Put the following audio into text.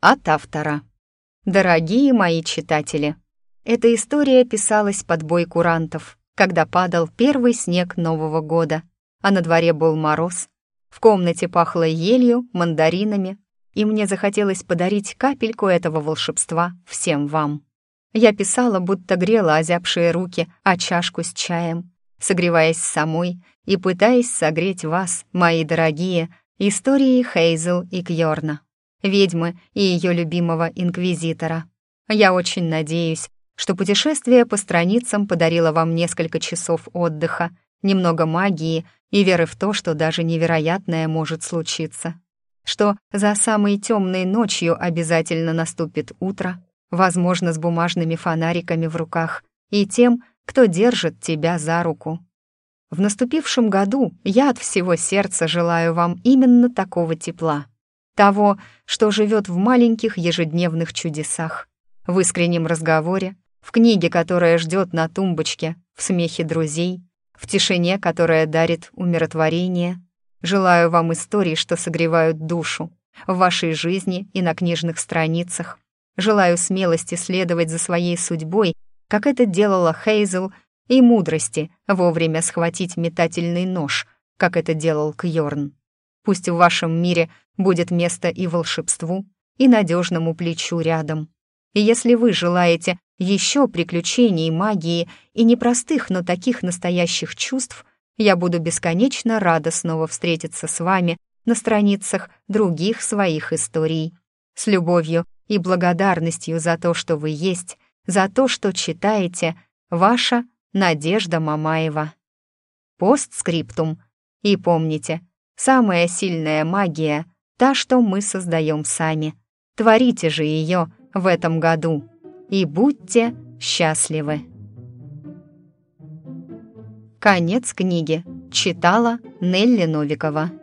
От автора. Дорогие мои читатели, эта история писалась под бой курантов, когда падал первый снег Нового года, а на дворе был мороз. В комнате пахло елью, мандаринами, и мне захотелось подарить капельку этого волшебства всем вам. Я писала, будто грела озябшие руки о чашку с чаем, согреваясь самой и пытаясь согреть вас, мои дорогие, историей Хейзел и Кьорна, ведьмы и ее любимого инквизитора. Я очень надеюсь, что путешествие по страницам подарило вам несколько часов отдыха, немного магии и веры в то, что даже невероятное может случиться. Что за самой темной ночью обязательно наступит утро, возможно, с бумажными фонариками в руках и тем, кто держит тебя за руку. В наступившем году я от всего сердца желаю вам именно такого тепла, того, что живет в маленьких ежедневных чудесах, в искреннем разговоре, в книге, которая ждет на тумбочке, в смехе друзей, в тишине, которая дарит умиротворение. Желаю вам историй, что согревают душу, в вашей жизни и на книжных страницах. Желаю смелости следовать за своей судьбой, как это делала Хейзел, и мудрости вовремя схватить метательный нож, как это делал Кьорн. Пусть в вашем мире будет место и волшебству, и надежному плечу рядом. И если вы желаете еще приключений, магии и непростых, но таких настоящих чувств, я буду бесконечно рада снова встретиться с вами на страницах других своих историй. С любовью и благодарностью за то, что вы есть, за то, что читаете, ваша Надежда Мамаева. Постскриптум. И помните, самая сильная магия — та, что мы создаем сами. Творите же ее в этом году. И будьте счастливы. Конец книги. Читала Нелли Новикова.